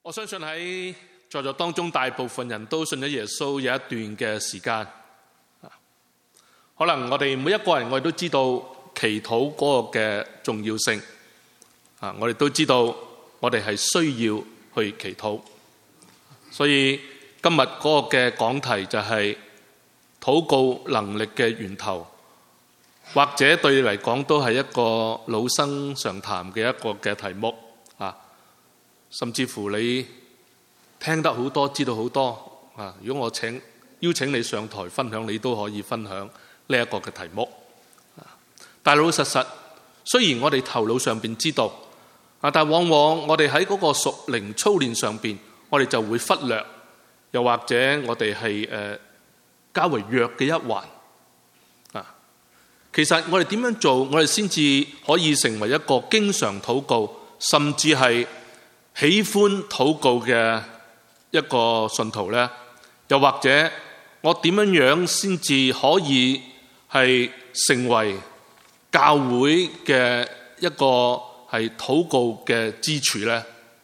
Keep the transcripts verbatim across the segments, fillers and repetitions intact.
我相信喺在座當中大部分人都信咗耶穌有一段嘅時間，可能我哋每一個人我哋都知道祈禱嗰個嘅重要性，啊，我哋都知道我哋係需要去祈禱，所以今日嗰個嘅講題就係禱告能力嘅源頭，或者對你嚟講都係一個老生常談嘅一個嘅題目啊，甚至乎你聽得好多，知道好多啊。如果我請邀請你上台分享，你都可以分享呢一個嘅題目。但係老老實實，雖然我哋頭腦上邊知道啊，但係往往我哋喺嗰個屬靈操練上邊，我哋就會忽略，又或者我哋係誒較為弱嘅一環啊。其實我哋點樣做，我哋先至可以成為一個經常禱告，甚至係喜歡禱告嘅一個信徒呢？又或者我點樣樣先至可以係成為教會嘅一個係禱告嘅支柱呢？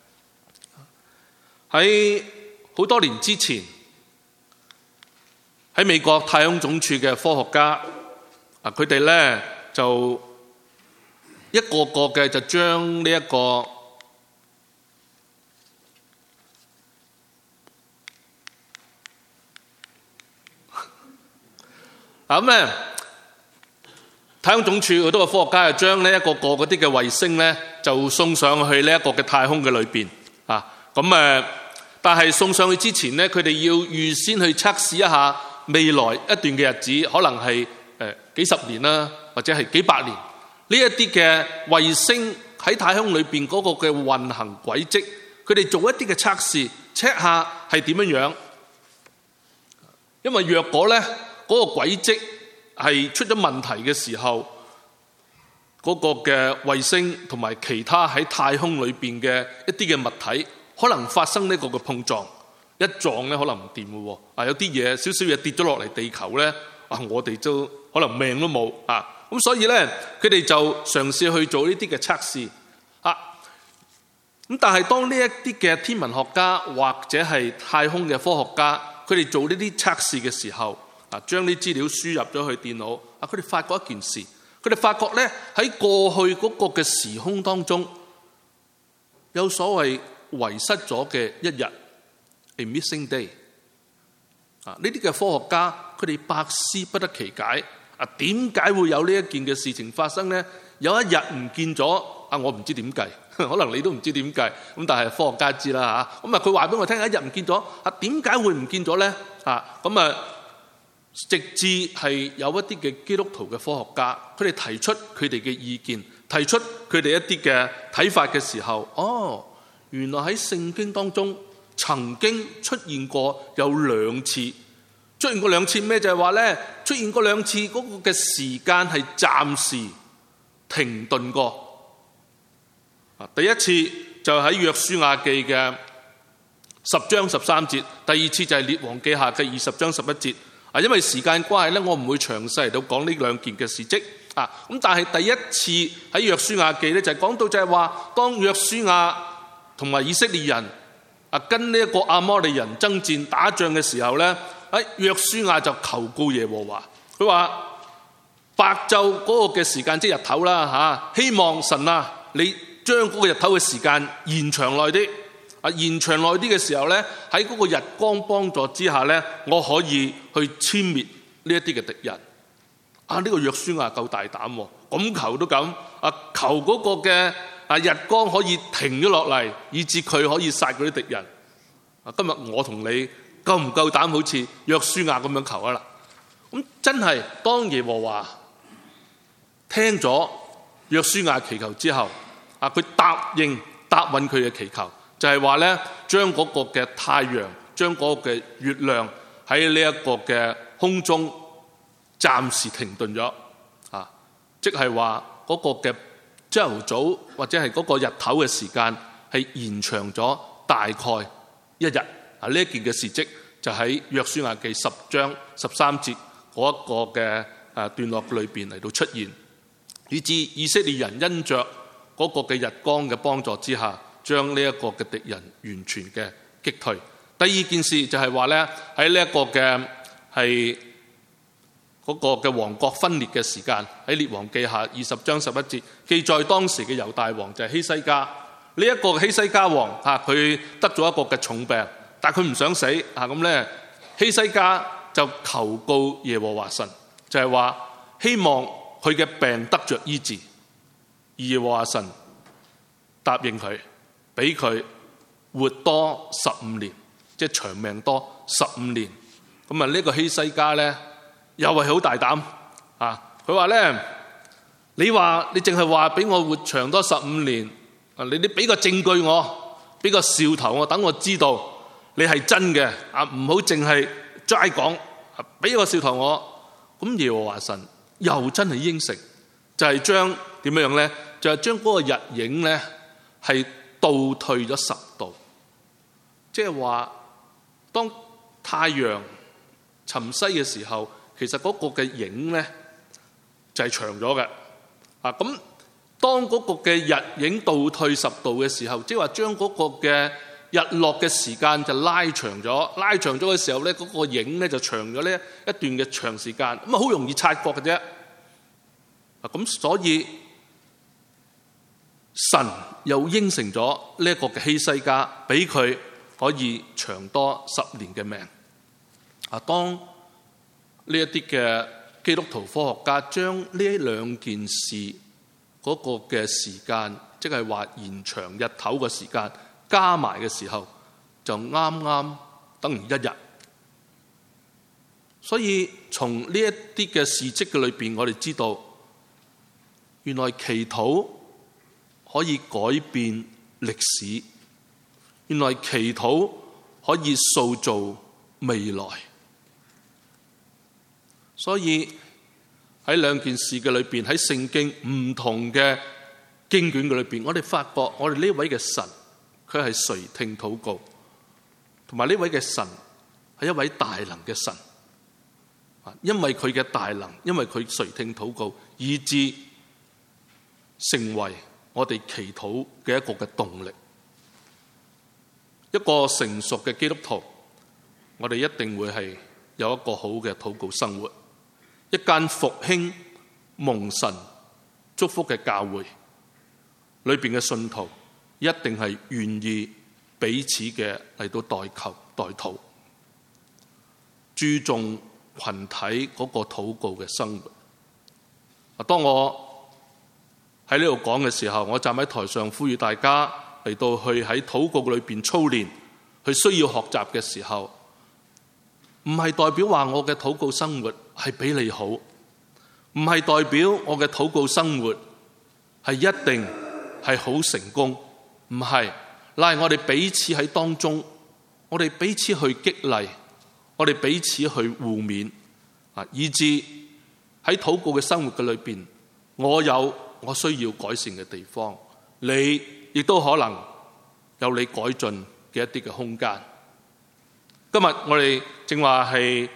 喺好多年之前，喺美國太空總署嘅科學家啊，佢哋呢就一個個嘅就將呢一個咁咧，太空總署好多個科學家就將呢一個個嗰啲嘅衛星咧，就送上去呢一個嘅太空嘅裏邊啊。咁誒，但係送上去之前咧，佢哋要預先去測試一下未來一段嘅日子，可能係誒幾十年啦，或者係幾百年呢一啲嘅衛星喺太空裏邊嗰個嘅運行軌跡，佢哋做一啲嘅測試，check下係點樣樣。因為若果咧，嗰個軌跡係出咗問題嘅時候，嗰個嘅衛星同埋其他喺太空裏邊嘅一啲嘅物體，可能發生呢個嘅碰撞，一撞咧可能唔掂嘅喎。啊，有啲嘢少少嘢跌咗落嚟地球咧，啊，我哋都可能命都冇啊。咁所以咧，佢哋就嘗試去做呢啲嘅測試啊。咁但係當呢一啲嘅天文學家或者係太空嘅科學家，佢哋做呢啲測試嘅時候，啊，將啲資料輸入咗去電腦，啊，佢哋發覺一件事，佢哋發覺咧喺過去嗰個嘅時空當中，有所謂遺失咗嘅一日 ，a missing day。啊，呢啲嘅科學家佢哋百思不得其解，啊，點解會有呢一件嘅事情發生咧？有一日唔見咗，啊，我唔知點計，可能你都唔知點計，咁但係科學家知啦嚇。咁啊，佢話俾我聽，一日唔見咗，啊，點解會唔見咗咧？啊，咁啊。直至係有一啲嘅基督徒嘅科學家，佢哋提出佢哋嘅意見，提出佢哋一啲嘅睇法嘅時候，哦，原來喺聖經當中曾經出現過有兩次，出現過兩次咩？就係話咧，出現過兩次嗰個嘅時間係暫時停頓過。啊，第一次就喺約書亞記嘅十章十三節，第二次就係列王記下嘅二十章十一節。啊，因為時間關係咧，我唔會詳細嚟到講呢兩件嘅事蹟啊。咁但係第一次喺約書亞記咧，就係講到就係話，當約書亞同埋以色列人啊跟呢一個亞摩利人爭戰打仗嘅時候咧，喺約書亞就求告耶和華，佢話白晝嗰個嘅時間即係日頭啦嚇，希望神啊，你將嗰個日頭嘅時間延長耐啲。啊，延長耐啲嘅時候咧，喺嗰個日光幫助之下咧，我可以去殲滅呢一啲嘅敵人。啊，呢、這個約書亞夠大膽喎，咁求都咁。啊，求嗰個嘅啊日光可以停咗落嚟，以致佢可以殺嗰啲敵人。啊，今日我同你夠唔夠膽好似約書亞咁樣求啊啦？咁真係當耶和華聽咗約書亞祈求之後，啊，佢答應答允佢嘅祈求。就係話咧，將嗰個嘅太陽，將嗰個嘅月亮喺呢一個嘅空中暫時停頓咗，啊，即係話嗰個嘅朝頭早或者係嗰個日頭嘅時間係延長咗大概一日。啊，呢一件嘅事蹟就喺約書亞記十章十三節嗰一個嘅誒段落裏邊嚟到出現，以致以色列人因着嗰個嘅日光嘅幫助之下， 將呢一個嘅敵人完全嘅擊退。第二件事就係話咧，喺呢一個嘅係嗰個嘅王國分裂嘅時間，喺列王記下二十章十一節記載當時嘅猶大王就係希西家。呢、這、一個希西家王嚇，佢得咗一個嘅重病，但係佢唔想死嚇，咁咧希西家就求告耶和華神，就係話希望佢嘅病得着醫治。耶和華神答應佢，俾佢活多十五年，即係長命多十五年。咁啊，呢個希西家咧又係好大膽啊！佢話咧，你話你淨係話俾我活長多十五年。你你俾個證據我，俾個兆頭我，等我知道你係真嘅啊！唔好淨係齋講，俾個兆頭我。咁耶和華神又真係應承，就係將點樣樣咧？就係將嗰個日影咧係倒退咗十度，即係話當太陽沉西嘅時候，其實嗰個嘅影咧就係長咗嘅啊！咁當嗰個嘅日影倒退十度嘅時候，即係話將嗰個嘅日落嘅時間就拉長咗，拉長咗嘅時候咧，嗰個影咧就長咗呢一段嘅長時間，咁啊好容易察覺嘅啫。啊，咁所以神又應承咗呢一個嘅希西家，俾佢可以長多十年嘅命。啊，當呢一啲嘅基督徒科學家將呢兩件事嗰個嘅時間，即係話延長日頭嘅時間加埋嘅時候，就啱啱等於一日。所以從呢一啲嘅事蹟嘅裏邊，我哋知道原來祈禱可以改變歷史，原來祈禱可以塑造未來。所以喺兩件事嘅裏邊，喺聖經唔同嘅經卷嘅裏邊，我哋發覺我哋呢位嘅神，佢係垂聽禱告，同埋呢位嘅神係一位大能嘅神。因為佢嘅大能，因為佢垂聽禱告，以致成為我哋祈禱嘅一個嘅動力。一個成熟嘅基督徒，我哋一定會係有一個好嘅禱告生活。一間復興蒙神祝福嘅教會裏邊嘅信徒，一定係願意彼此嘅嚟到代求代禱，注重群體嗰個禱告嘅生活。啊，當我喺呢度講嘅時候，我站喺台上呼籲大家嚟到去喺禱告裏邊操練，去需要學習嘅時候，唔係代表話我嘅禱告生活係比你好，唔係代表我嘅禱告生活係一定係好成功，唔係，乃係我哋彼此喺當中，我哋彼此去激勵，我哋彼此去互勉啊，以致喺禱告嘅生活嘅裏邊，我有我需要改善嘅地方，你亦都可能有你改進嘅一啲嘅空間。今日我哋正話係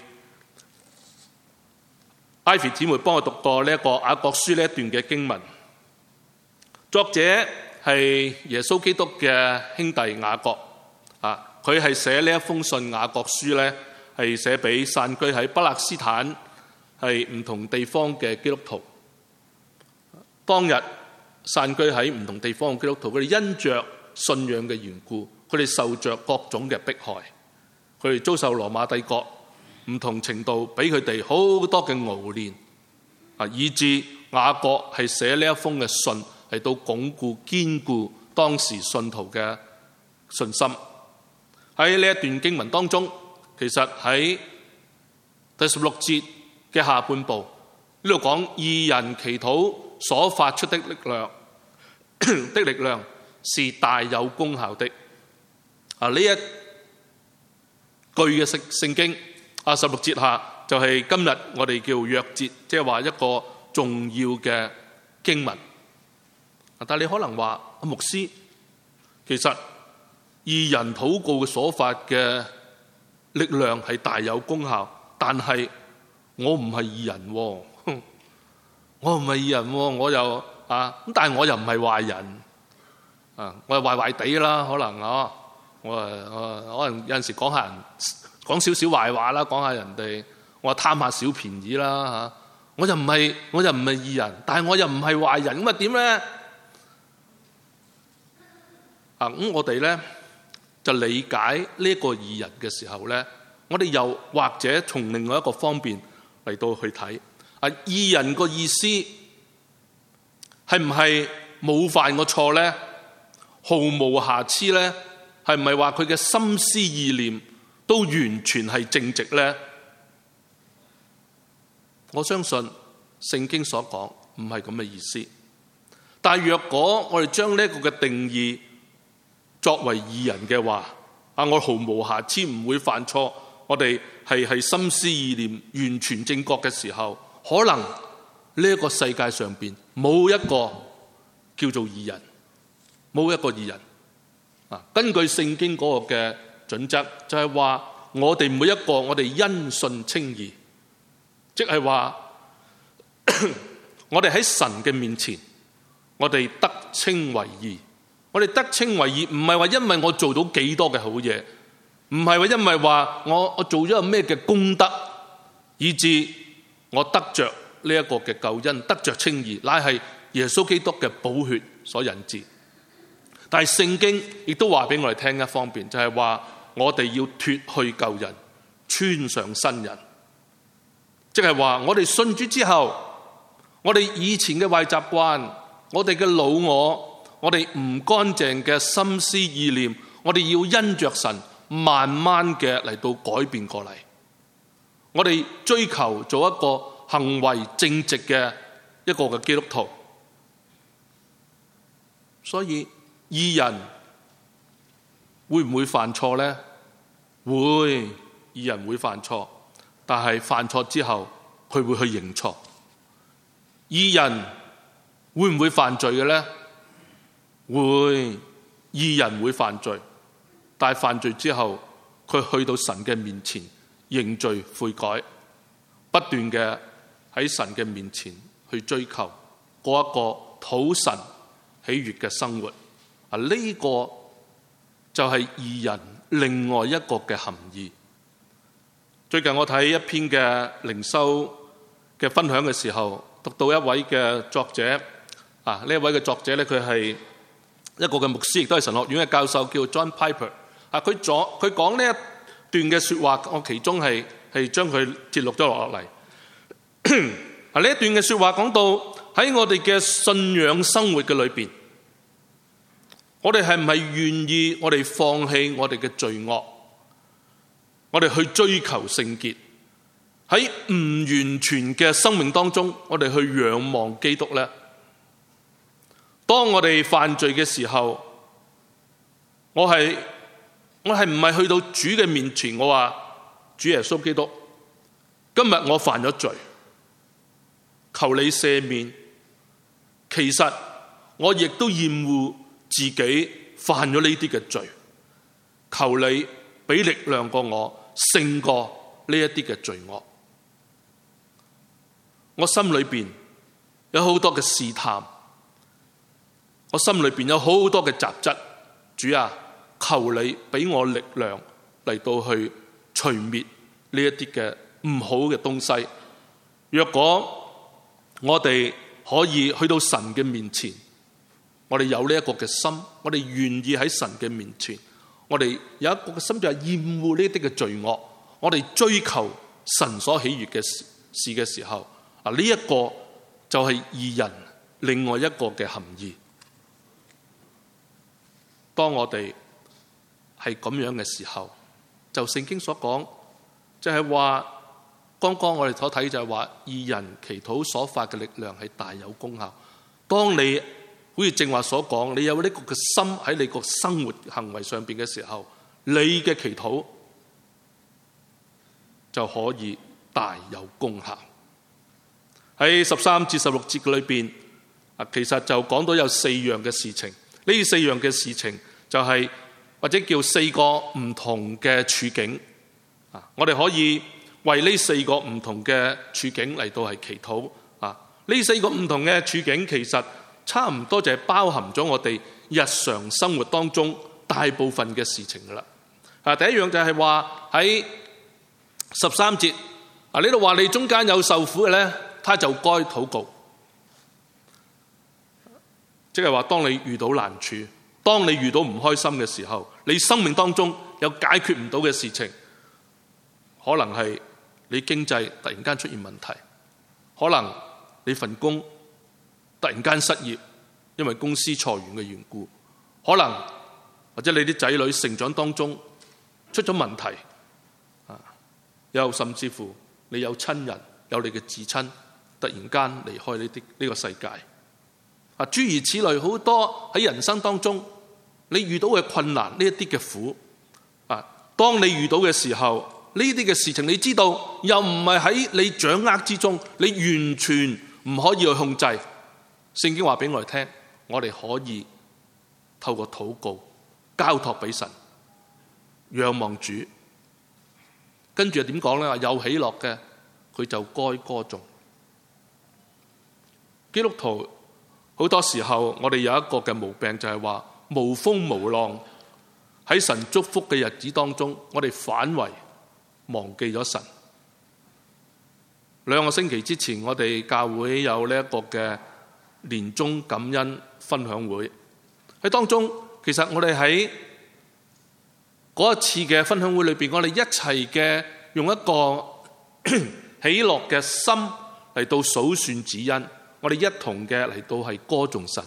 Ivy 姊妹幫我讀過呢一個雅各書呢一段嘅經文，作者係耶穌基督嘅兄弟雅各啊，佢係寫呢一封信雅各書咧，係寫俾散居喺巴勒斯坦係唔同地方嘅基督徒。當日散居喺唔同地方嘅基督徒，佢哋因着信仰嘅緣故，佢哋受着各種嘅迫害。佢哋遭受羅馬帝國唔同程度俾佢哋好多嘅熬練啊，以致雅各係寫呢一封嘅信嚟到鞏固堅固當時信徒嘅信心。喺呢一段經文當中，其實喺第十六節嘅下半部呢度講，義人祈禱所發出的力量的力量是大有功效的啊！呢一句嘅聖聖經啊，十六節下就係今日我哋叫約節，即係話一個重要嘅經文。但係你可能話阿牧師，其實義人禱告所發嘅力量係大有功效，但係我唔係義人，我唔係義人，我又啊咁，但係我又唔係壞人啊，我係壞壞地啦，可能啊，我誒可能有陣時講下人講少少壞話啦，講下人哋，我貪下小便宜啦嚇，我又唔係我又唔係義人，但係我又唔係壞人，咁啊點咧？啊咁我哋咧就理解呢一個義人嘅時候咧，我哋又或者從另外一個方面嚟到去睇啊，義人個意思係唔係冇犯過錯咧？毫無瑕疵咧？係唔係話佢嘅心思意念都完全係正直咧？我相信聖經所講唔係咁嘅意思。但係若果我哋將呢一個嘅定義作為義人嘅話，啊，我毫無瑕疵，唔會犯錯，我哋係係心思意念完全正確嘅時候，可能呢一個世界上邊冇一個叫做義人，冇一個義人。啊，根據聖經嗰個嘅準則，就係話我哋每一個我哋因信稱義，即係話我哋喺神嘅面前，我哋得稱為義。我哋得稱為義，唔係話因為我做到幾多嘅好嘢，唔係話因為話我我做咗有咩嘅功德，以致我得着呢一個嘅救恩，得着稱義，乃係耶穌基督嘅寶血所引致。但係聖經亦都話俾我哋聽一方面，就係話我哋要脫去舊人，穿上新人，即係話我哋信主之後，我哋以前嘅壞習慣，我哋嘅老我，我哋唔乾淨嘅心思意念，我哋要因着神慢慢嘅嚟到改變過嚟。我哋追求做一個行為正直嘅一個嘅基督徒。所以義人會唔會犯錯呢？會，義人會犯錯，但係犯錯之後佢會去認錯。義人會唔會犯罪嘅呢？會，義人會犯罪，但係犯罪之後佢去到神嘅面前認罪悔改，不斷嘅喺神嘅面前去追求過一個討神喜悅嘅生活。啊，呢個就係義人另外一個嘅含義。最近我睇一篇嘅靈修嘅分享嘅時候，讀到一位嘅作者，啊，呢一位嘅作者咧，佢係一個嘅牧師，亦都係神學院嘅教授，叫 John Piper。啊，佢咗佢講呢一段嘅說話，我其中係係將佢節錄咗落嚟。啊，呢一段嘅說話講到喺我哋嘅信仰生活嘅裏邊，我哋係唔係願意我哋放棄我哋嘅罪惡，我哋去追求聖潔？喺唔完全嘅生命當中，我哋去仰望基督呢？當我哋犯罪嘅時候，我係我係唔係去到主嘅面前，我話主耶穌基督，今日我犯咗罪，求你赦免。其實我亦都厭惡自己犯咗呢啲嘅罪，求你俾力量過我，勝過呢一啲嘅罪惡。我心裏邊有好多嘅試探，我心裏邊有好多嘅雜質。主啊，求你俾我力量嚟到去除滅呢一啲嘅唔好嘅東西。若果我哋可以去到神嘅面前，我哋有呢一個嘅心，我哋願意喺神嘅面前，我哋有一個嘅心就係厭惡呢啲嘅罪惡，我哋追求神所喜悅嘅事嘅時候，啊，呢一個就係義人另外一個嘅含義。當我哋係咁樣嘅時候，就聖經所講，就係話剛剛我哋所睇就係話義人祈禱所發嘅力量係大有功效。當你好似正話所講，你有呢個嘅心喺你個生活行為上邊嘅時候，你嘅祈禱就可以大有功效。喺十三至十六節嘅裏邊，啊，其實就講到有四樣嘅事情。呢四樣嘅事情就係、是、或者叫四個唔同嘅處境。啊，我哋可以為呢四個唔同嘅處境嚟到係祈禱。啊，呢四個唔同嘅處境其實差唔多就係包含咗我哋日常生活當中大部分嘅事情噶啦。啊，第一樣就係話喺十三節啊，呢度話你中間有受苦嘅咧，他就該禱告。即係話，當你遇到難處，當你遇到唔開心嘅時候，你生命當中有解決唔到嘅事情，可能係你經濟突然間出現問題，可能你份工突然間失業，因為公司裁員嘅緣故，可能或者你啲仔女成長當中出咗問題，啊，又甚至乎你有親人，有你嘅至親突然間離開呢啲呢個世界，啊，諸如此類好多喺人生當中你遇到嘅困難，呢一啲嘅苦，啊，當你遇到嘅時候，呢啲嘅事情你知道又唔係喺你掌握之中，你完全唔可以去控制。聖經話俾我哋聽，我哋可以透過禱告交託俾神，仰望主。跟住又點講呢？有喜樂嘅佢就該歌頌。基督徒好多時候我哋有一個嘅毛病，就係話無風無浪，喺神祝福嘅日子當中，我哋反為忘記咗神。兩個星期之前，我哋教會有呢一個嘅年終感恩分享會，喺當中其實我哋喺嗰一次嘅分享會裏邊，我哋一齊嘅用一個喜樂嘅心嚟到數算主恩，我哋一同嘅嚟到係歌頌神。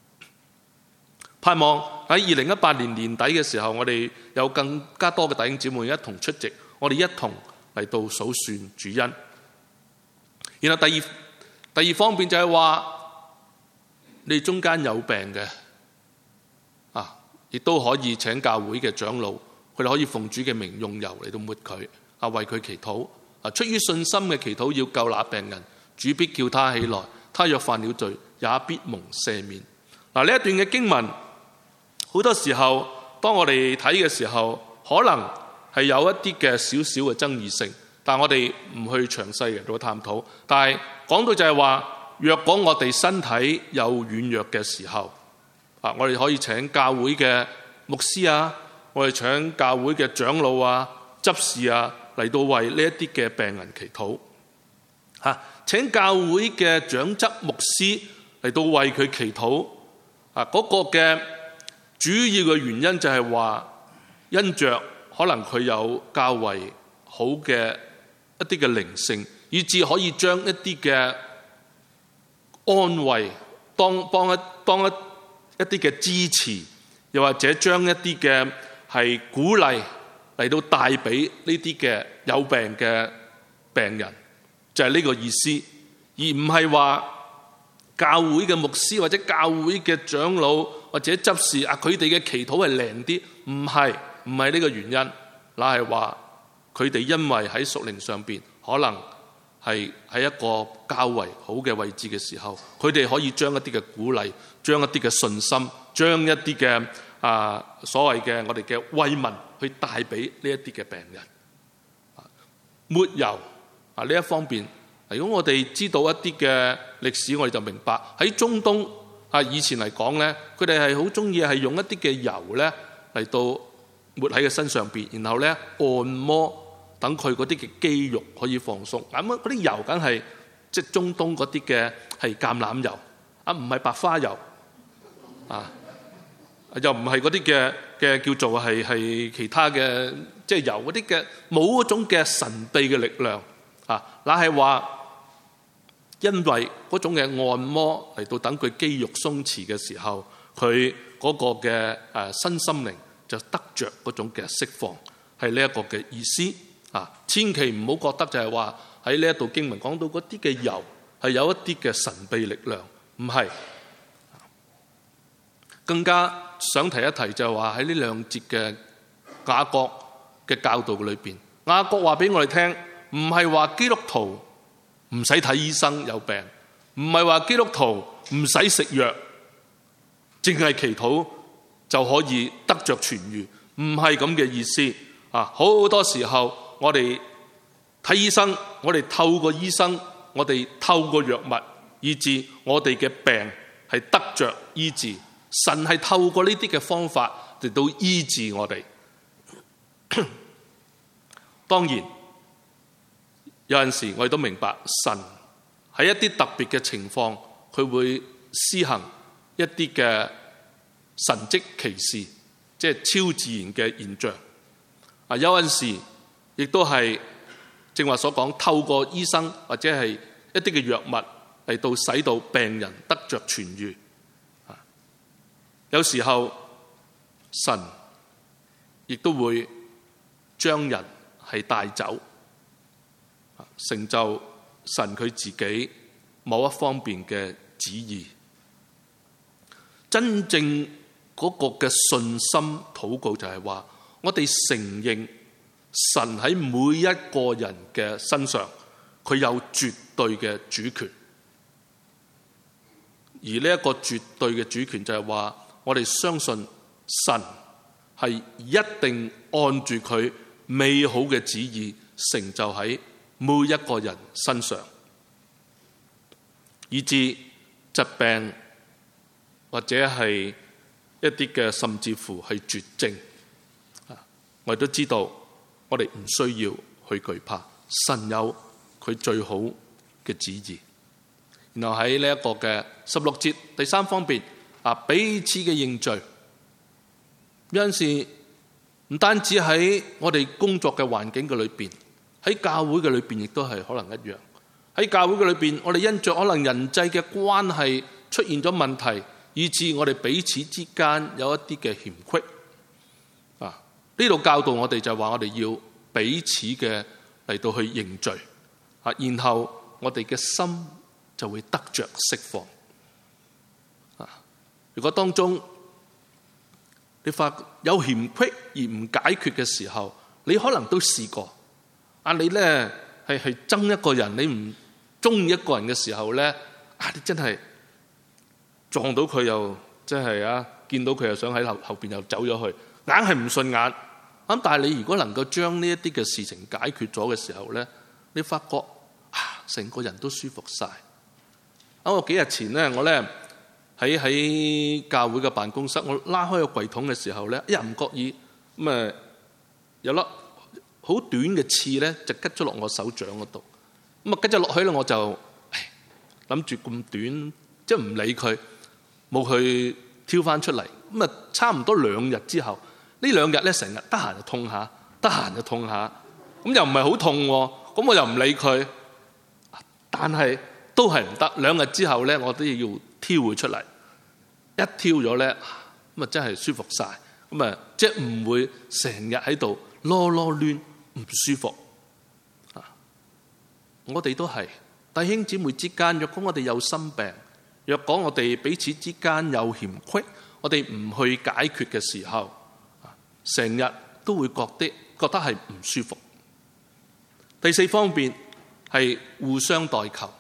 盼望喺二零一八年年底嘅時候，我哋有更加多嘅弟兄姊妹一同出席，我哋一同嚟到數算主恩。然後第二第二方面就係話，你中間有病嘅啊，亦都可以請教會嘅長老，佢哋可以奉主嘅名用油嚟到抹佢啊，為佢祈禱啊，出於信心嘅祈禱要救那病人，主必叫他起來，他若犯了罪，也必蒙赦免。嗱，呢一段嘅經文，好多時候當我哋睇嘅時候，可能係有一啲嘅少少嘅爭議性，但我哋唔去詳細嚟到探討。但係講到就係話，若果我哋身體有軟弱嘅時候，啊，我哋可以請教會嘅牧師啊，我哋請教會嘅長老啊、執事啊嚟到為呢一啲嘅病人祈禱。嚇，請教會嘅長執牧師嚟到為佢祈禱。啊，嗰個嘅主要嘅原因就係話，因着可能佢有較為好嘅一啲嘅靈性，以致可以將一啲嘅安慰，當幫一當一一啲嘅支持，又或者將一啲嘅係鼓勵嚟到帶俾呢啲嘅有病嘅病人，就係呢個意思，而唔係話教會嘅牧師或者教會嘅長老或者執事啊，佢哋嘅祈禱係靈啲，唔係唔係呢個原因，乃係話佢哋因為喺屬靈上邊可能係喺一個較為好嘅位置嘅時候，佢哋可以將一啲嘅鼓勵，將一啲嘅信心，將一啲嘅啊所謂嘅我哋嘅慰問去帶俾呢一啲嘅病人。抹油啊呢一方面，如果我哋知道一啲嘅歷史，我哋就明白喺中東啊以前嚟講咧，佢哋係好中意係用一啲嘅油咧嚟到抹喺佢身上邊，然後咧按摩。等佢嗰啲嘅肌肉可以放鬆，咁嗰啲油梗係即係中東嗰啲嘅係橄欖油，啊唔係白花油，啊又唔係嗰啲嘅嘅叫做係係其他嘅即係油嗰啲嘅，冇嗰種嘅神秘嘅力量，啊，那係話因為嗰種嘅按摩嚟到等佢肌肉鬆弛嘅時候，佢嗰個嘅誒身心靈就得着嗰種嘅釋放，係呢一個嘅意思。啊！千祈唔好覺得就係話喺呢一度經文講到嗰啲嘅油係有一啲嘅神秘力量，唔係。更加想提一提就係話喺呢兩節嘅雅各嘅教導裏邊，雅各話俾我哋聽，唔係話基督徒唔使睇醫生有病，唔係話基督徒唔使食藥，淨係祈禱就可以得着痊愈，唔係咁嘅意思。啊，好多時候。我哋睇醫生，我哋透過醫生，我哋透過藥物，以致我哋嘅病係得着醫治。 神係透過呢啲嘅方法嚟到醫治我哋。當然有陣時我哋都明白，神喺一啲特別嘅情況，佢會施行一啲嘅神蹟奇事，即係超自然嘅現象。啊，有陣時亦都係正話所講，透過醫生或者係一啲嘅藥物嚟到使到病人得着痊癒。有時候神亦都會將人係帶走，成就神佢自己某一方面嘅旨意。真正嗰個嘅信心禱告就係話，我哋承認神喺每一個人嘅身上，佢有絕對嘅主權。而呢一個絕對嘅主權就係話，我哋相信神係一定按住佢美好嘅旨意成就喺每一個人身上，以致疾病或者係一啲嘅甚至乎係絕症，我哋都知道我哋唔需要去懼怕，神有佢最好嘅旨意。然後喺呢一個嘅十六節第三方面啊，彼此嘅認罪。有陣時唔單止喺我哋工作嘅環境嘅裏邊，喺教會嘅裏邊亦都係可能一樣。喺教會嘅裏邊，我哋因着可能人際嘅關係出現咗問題，以致我哋彼此之間有一啲嘅嫌隙。啊，呢度教導我哋就係話，我哋要彼此嘅嚟到去認罪啊，然後我哋嘅心就會得着釋放。啊，如果當中你發有嫌隙而唔解決嘅時候，你可能都試過。啊，你咧係係憎一個人，你唔中意一個人嘅時候咧，啊，你真係撞到佢又真係啊，見到佢又想喺後後邊又走咗去，硬係唔順眼。咁但係你如果能夠將呢一啲嘅事情解決咗嘅時候咧，你發覺啊，成個人都舒服晒。啊，我幾日前咧，我咧。喺喺教會嘅辦公室，我拉開個櫃桶嘅時候咧，一唔覺意咁啊，有粒好短嘅刺咧，就拮咗落我手掌嗰度。咁啊，拮咗落去咧，我就諗住咁短，即係唔理佢，冇去挑翻出嚟。咁啊，差唔多兩日之後，呢兩日咧成日得閒就痛下，得閒就痛下，咁又唔係好痛喎。咁我又唔理佢，但係都係唔得。兩日之後咧，我都要挑佢出嚟，一挑咗咧，咁啊真係舒服晒，咁啊即係唔會成日喺度囉囉攣唔舒服。啊，我哋都係弟兄姊妹之間，若果我哋有心病，若果我哋彼此之間有嫌隙，我哋唔去解決嘅時候，成日都會覺得覺得係唔舒服。第四方面係互相代求。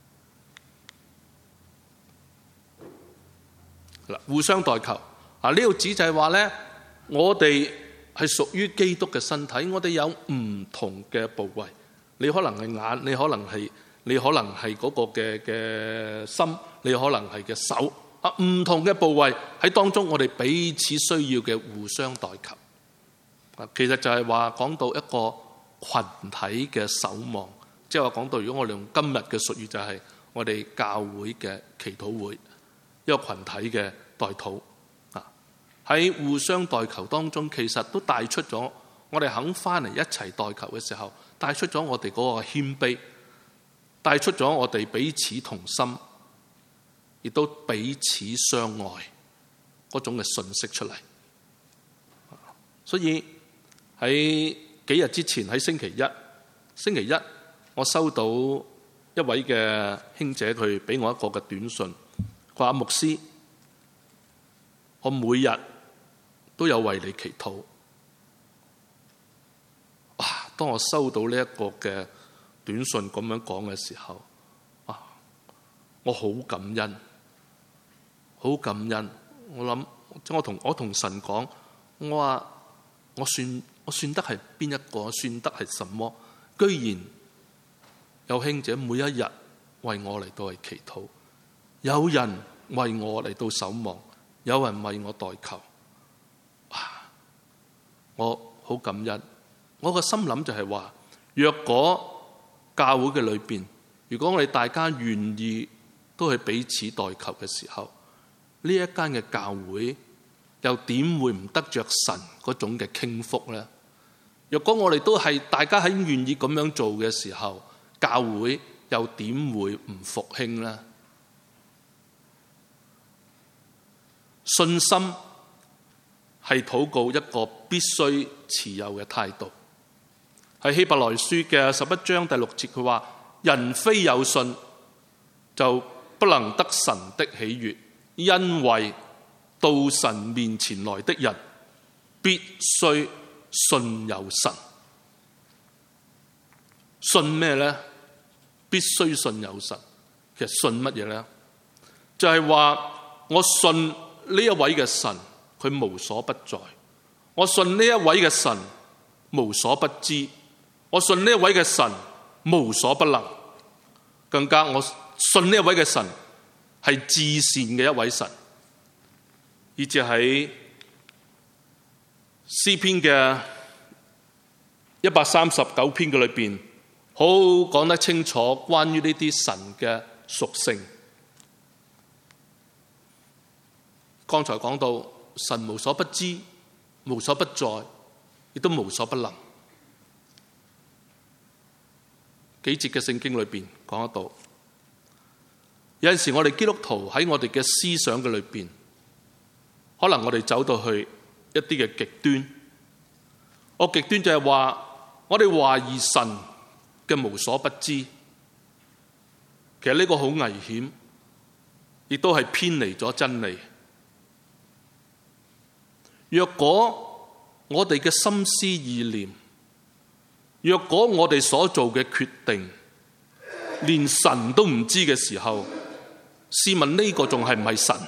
互相代求啊！呢個指就係話咧，我哋係屬於基督嘅身體，我哋有唔同嘅部位。你可能係眼，你可能係你可能係嗰個嘅嘅心，你可能係嘅手啊，唔同嘅部位喺當中，我哋彼此需要嘅互相代求啊。其實就係話講到一個群體嘅守望，即係話講到如果我哋用今日嘅術語，就係我哋教會嘅祈禱會。一個群體嘅代禱啊，喺互相代求當中，其實都帶出咗我哋肯翻嚟一齊代求嘅時候，帶出咗我哋嗰個謙卑，帶出咗我哋彼此同心，亦都彼此相愛嗰種嘅信息出嚟。所以喺幾日之前，喺星期一，星期一我收到一位嘅兄姐，佢俾我一個嘅短信。佢話牧師，我每日都有為你祈禱。哇！當我收到呢一個嘅短信咁樣講嘅時候，啊，我好感恩，好感恩。我諗，即我同我同神講，我話我算我算得係邊一個？算得係什麼？居然有兄姐每一日為我嚟到係祈禱。有人為我嚟到守望， 有人為我代求。我好感恩。我個心諗就係話，若果教會嘅裏邊，如果我哋大家願意都係彼此代求嘅時候，呢一間嘅教會又點會唔得着神嗰種嘅傾福呢？若果我哋都係大家喺願意咁樣做嘅時候，教會又點會唔復興呢？信心係禱告一個必須持有嘅態度。喺希伯來書嘅十一章第六節，佢話：人非有信，就不能得神的喜悅，因為到神面前來的人，必須信有神。信咩呢？必須信有神。其實信乜嘢呢？就係話我信呢一位嘅神，佢無所不在；我信呢一位嘅神無所不知；我信呢一位嘅神無所不能。更加我信呢一位嘅神係至善嘅一位神，以至喺詩篇嘅一百三十九篇嘅裏邊，好講得清楚關於呢啲神嘅屬性。剛才講到神無所不知、無所不在，亦都無所不能。幾節嘅聖經裏邊講得到，有陣時我哋基督徒喺我哋嘅思想嘅裏邊，可能我哋走到去一啲嘅極端。我極端就係話，我哋懷疑神嘅無所不知。其實呢個好危險，亦都係偏離咗真理。若果我哋嘅心思意念，若果我哋所做嘅決定，連神都唔知嘅時候，試問呢個仲係唔係神？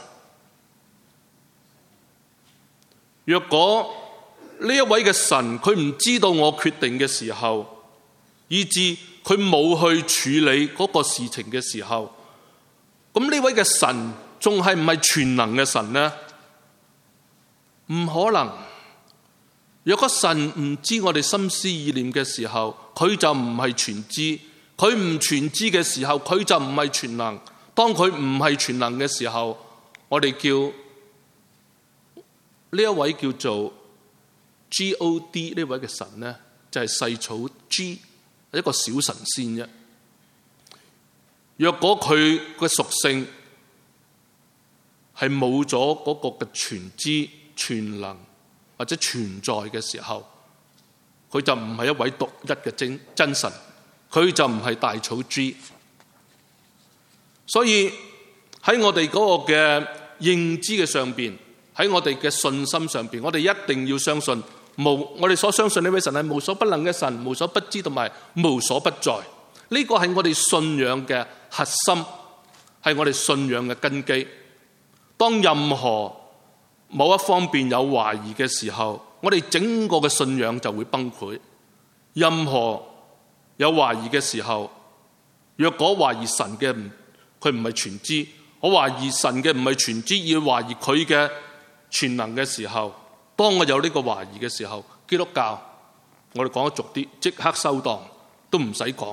若果呢一位嘅神佢唔知道我決定嘅時候，以致佢冇去處理嗰個事情嘅時候，咁呢位嘅神仲係唔係全能嘅神呢？唔可能。若果神唔知我哋心思意念嘅時候，佢就唔係全知。佢唔全知嘅時候，佢就唔係全能。當佢唔係全能嘅時候，我哋叫呢一位叫做 G O D 呢位嘅神呢，就係細草 G， 一個小神仙啫。若果佢嘅屬性係冇咗嗰個嘅全知、全能或者存在嘅時候，佢就唔係一位獨一嘅真真神，佢就唔係大草 G。所以喺我哋嗰個嘅認知嘅上邊，喺我哋嘅信心上邊，我哋一定要相信無我哋所相信呢位神係無所不能嘅神，無所不知同埋無所不在。呢個係我哋信仰嘅核心，係我哋信仰嘅根基。當任何某一方面有懷疑嘅時候，我哋整個嘅信仰就會崩潰。任何有懷疑嘅時候，若果懷疑神嘅唔佢唔係全知，我懷疑神嘅唔係全知，要懷疑佢嘅全能嘅時候，當我有呢個懷疑嘅時候，基督教我哋講得俗啲，即刻收檔，都唔使講。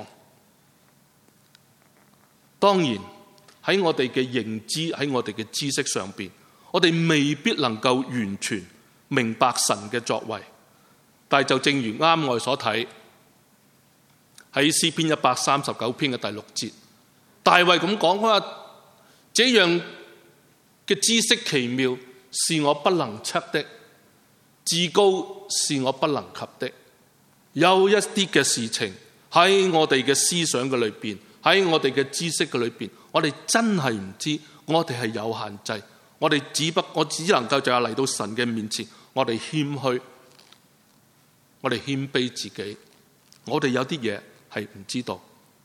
當然喺我哋嘅認知，喺我哋嘅知識上邊，我哋未必能夠完全明白神嘅作為，但係就正如啱我哋所睇喺詩篇一百三十九篇嘅第六節，大衛咁講，佢話這樣嘅知識奇妙，是我不能測的，至高是我不能及的。有一啲嘅事情喺我哋嘅思想嘅裏邊，喺我哋嘅知識嘅裏邊，我哋真係唔知，我哋係有限制。我哋只不我只能夠就係嚟到神嘅面前，我哋謙虛，我哋謙卑自己，我哋有啲嘢係唔知道。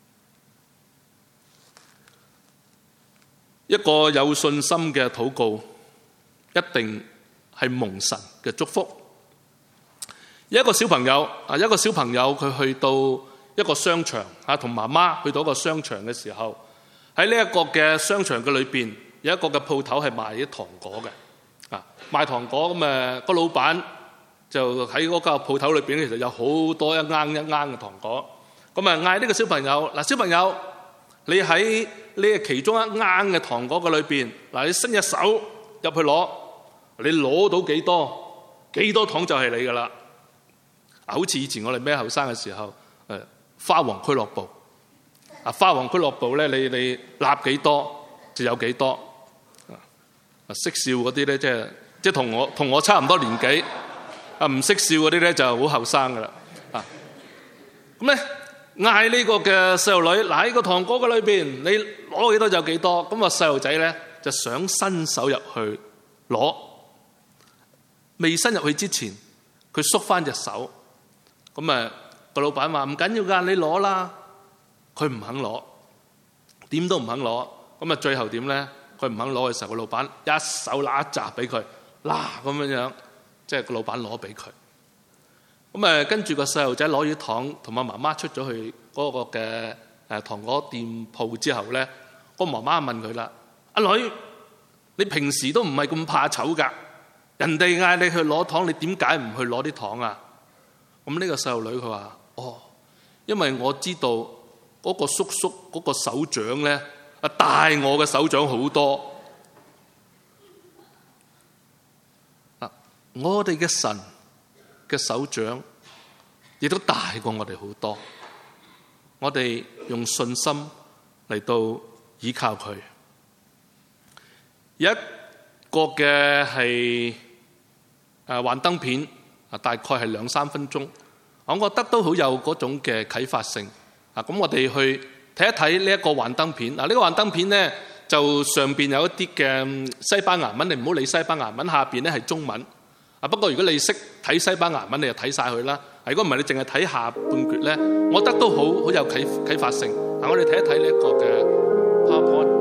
一個有信心嘅禱告，一定係蒙神嘅祝福。有一個小朋友啊，一個小朋友佢去到一個商場啊，同媽媽去到一個商場嘅時候，喺呢一個嘅商場嘅裏邊，有一個嘅鋪頭係賣啲糖果嘅。 啊，賣糖果咁誒，個老闆就喺嗰間鋪頭裏邊，其實有好多一罌一罌嘅糖果。咁啊，嗌呢個小朋友嗱，小朋友，你喺呢其中一罌嘅糖果嘅裏邊，嗱，你伸隻手入去攞，你攞到幾多，幾多糖就係你噶啦。啊，好似以前我哋咩後生嘅時候，誒，花王俱樂部啊，花王俱樂部咧，你你立幾多就有幾多。啊，識笑嗰啲咧，即係即係同我同我差唔多年紀。啊，唔識笑嗰啲咧就好後生噶啦。啊，咁咧嗌呢個嘅細路女，嗱，喺個糖果嘅裏邊，你攞幾多就有幾多。咁啊，細路仔咧就想伸手入去攞，未伸入去之前，佢縮翻隻手。咁啊，個老闆話唔緊要噶，你攞啦。佢唔肯攞，點都唔肯攞。咁啊，最後點咧？佢唔肯攞嘅時候，個老闆一手拿一紮俾佢，嗱咁樣樣，即係個老闆攞俾佢。咁誒，跟住個細路仔攞咗糖，同阿媽媽出咗去嗰個嘅誒糖果店鋪之後咧，個媽媽問佢啦：阿女，你平時都唔係咁怕醜㗎，人哋嗌你去攞糖，你點解唔去攞啲糖啊？咁呢個細路女佢話：哦，因為我知道嗰個叔叔嗰個手掌咧，啊大我嘅手掌好多。嗱，我哋嘅神嘅手掌亦都大過我哋好多。我哋用信心嚟到依靠佢。有一個嘅係誒幻燈片啊，大概係兩三分鐘，我覺得都好有嗰種嘅啟發性啊。咁我哋去睇一睇呢一個幻燈片。嗱，呢個幻燈片咧就上邊有一啲嘅西班牙文，你唔好理西班牙文，下邊咧係中文啊。不過如果你識睇西班牙文，你就睇晒佢啦。如果唔係，你淨係睇下半橛咧，我覺得都好好有啟啟發性。嗱，我哋睇一睇呢一個嘅 PowerPoint。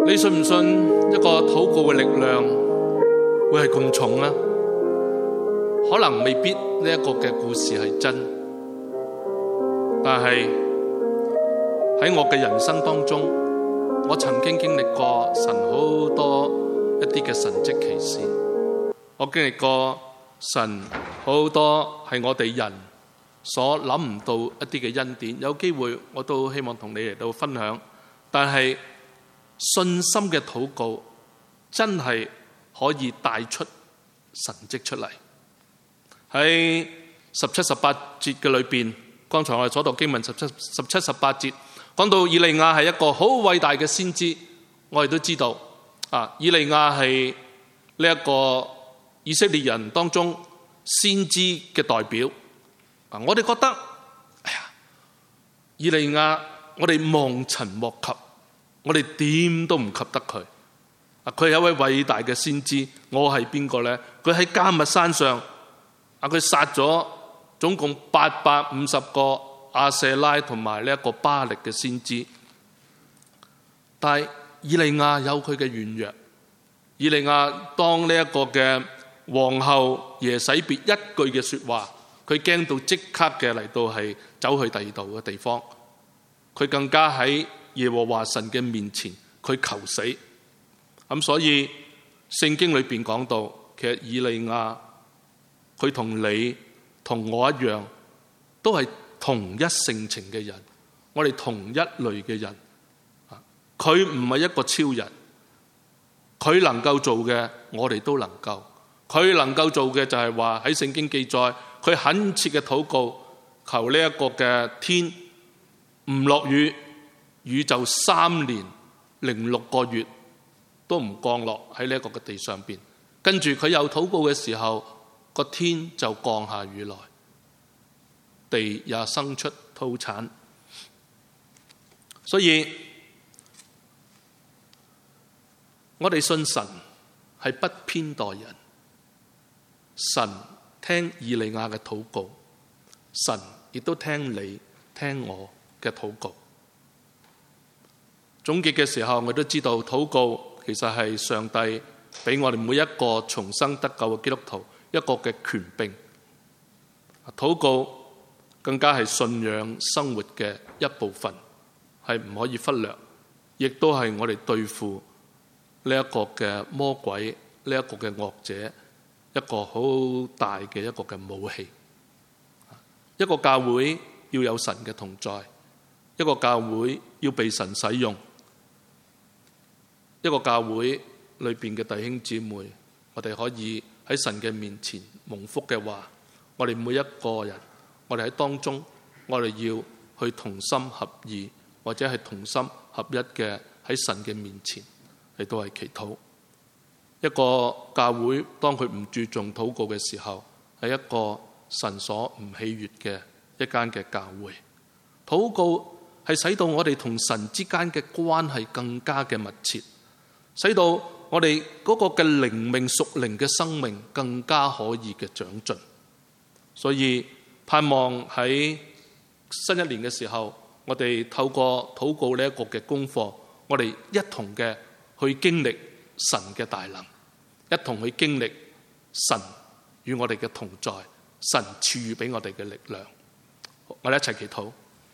你信唔信一個禱告嘅力量會係咁重呢？可能未必呢一個嘅故事係真，但係喺我嘅人生當中，我曾經經歷過神好多一啲嘅神蹟奇事，我經歷過神好多係我哋人所諗唔到一啲嘅恩典。有機會我都希望同你嚟到分享，但係信心嘅禱告真係可以帶出神蹟出嚟。喺十七、十八節嘅裏邊，剛才我哋所讀經文十七、十七、十八節講到以利亞係一個好偉大嘅先知。我哋都知道啊，以利亞係呢一個以色列人當中先知嘅代表。啊，我哋覺得，哎呀，以利亞我哋望塵莫及，我哋點都唔及得佢。啊，佢係一位偉大嘅先知。我係邊個呢？佢喺迦密山上。啊！佢殺咗總共八百五十個亞舍拉同埋呢一個巴力嘅先知，但係以利亞有佢嘅軟弱。以利亞當呢一個嘅皇后耶洗別一句嘅說話，佢驚到即刻嘅嚟到係走去第二度嘅地方。佢更加喺耶和華神嘅面前，佢求死。咁所以聖經裏邊講到，其實以利亞，佢同你同我一樣，都係同一性情嘅人，我哋同一類嘅人。佢唔係一個超人，佢能夠做嘅我哋都能夠。佢能夠做嘅就係話喺聖經記載，佢懇切嘅禱告，求呢一個嘅天唔落雨，雨就三年零六個月都唔降落喺呢一個嘅地上邊。跟住佢又禱告嘅時候，個天就降下雨來，地也生出土產。所以我哋信神係不偏待人，神聽以利亞嘅禱告，神亦都聽你聽我嘅禱告。總結嘅時候，我都知道禱告其實係上帝俾我哋每一個重生得救嘅基督徒一個嘅權柄。禱告更加係信仰生活嘅一部分，係唔可以忽略，亦都係我哋對付呢一個嘅魔鬼，呢一個嘅惡者一個好大嘅一個嘅武器。一個教會要有神嘅同在，一個教會要被神使用，一個教會裏邊嘅弟兄姊妹，我哋可以喺神嘅面前蒙福嘅話，我哋每一個人，我哋喺當中，我哋要去同心合意，或者係同心合一嘅喺神嘅面前嚟到係祈禱。一個教會當佢唔注重禱告嘅時候，係一個神所唔喜悅嘅一間嘅教會。禱告係使到我哋同神之間嘅關係更加嘅密切，使到我哋嗰個嘅靈命屬靈嘅生命更加可以嘅長進。所以盼望喺新一年嘅時候，我哋透過禱告呢一個嘅功課，我哋一同嘅去經歷神嘅大能，一同去經歷神與我哋嘅同在，神賜予俾我哋嘅力量。我哋一齊祈禱。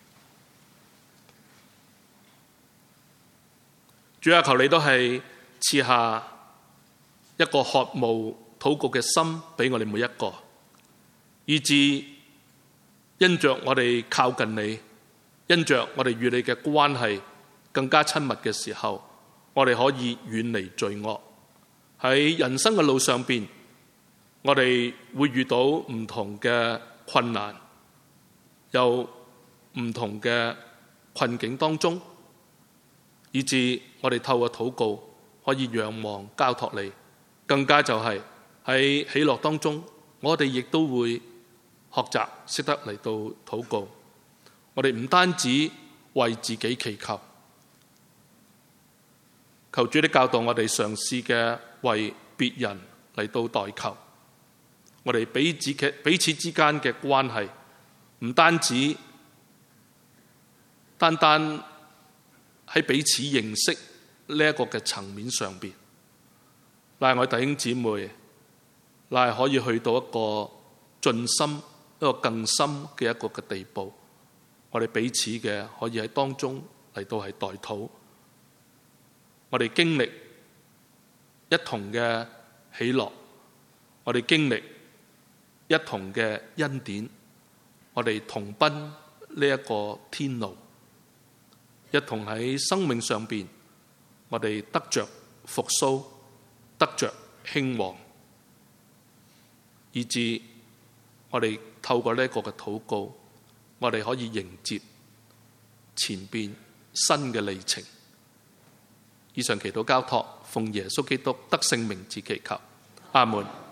主啊，求你都係賜下一個渴慕禱告嘅心俾我哋每一個，以致因着我哋靠近你，因着我哋與你嘅關係更加親密嘅時候，我哋可以遠離罪惡。喺人生嘅路上邊，我哋會遇到唔同嘅困難，有唔同嘅困境當中，以致我哋透過禱告可以仰望交託你，更加就係喺喜樂當中，我哋亦都會學習識得嚟到禱告。我哋唔單止為自己祈求，求主的教導我哋嘗試嘅為別人嚟到代求。我哋彼此嘅彼此之間嘅關係唔單止單單喺彼此認識呢一個嘅層面上邊，乃我弟兄姊妹，乃可以去到一個盡心、一個更深嘅一個嘅地步。我哋彼此嘅可以喺當中嚟到係代禱，我哋經歷一同嘅喜樂，我哋經歷一同嘅恩典，我哋同奔呢一個天路，一同喺生命上邊，我哋得着復甦，得着興旺，以致我哋透過呢一個嘅禱告，我哋可以迎接前邊新嘅里程。以上祈禱交託，奉耶穌基督得勝名字祈求，阿門。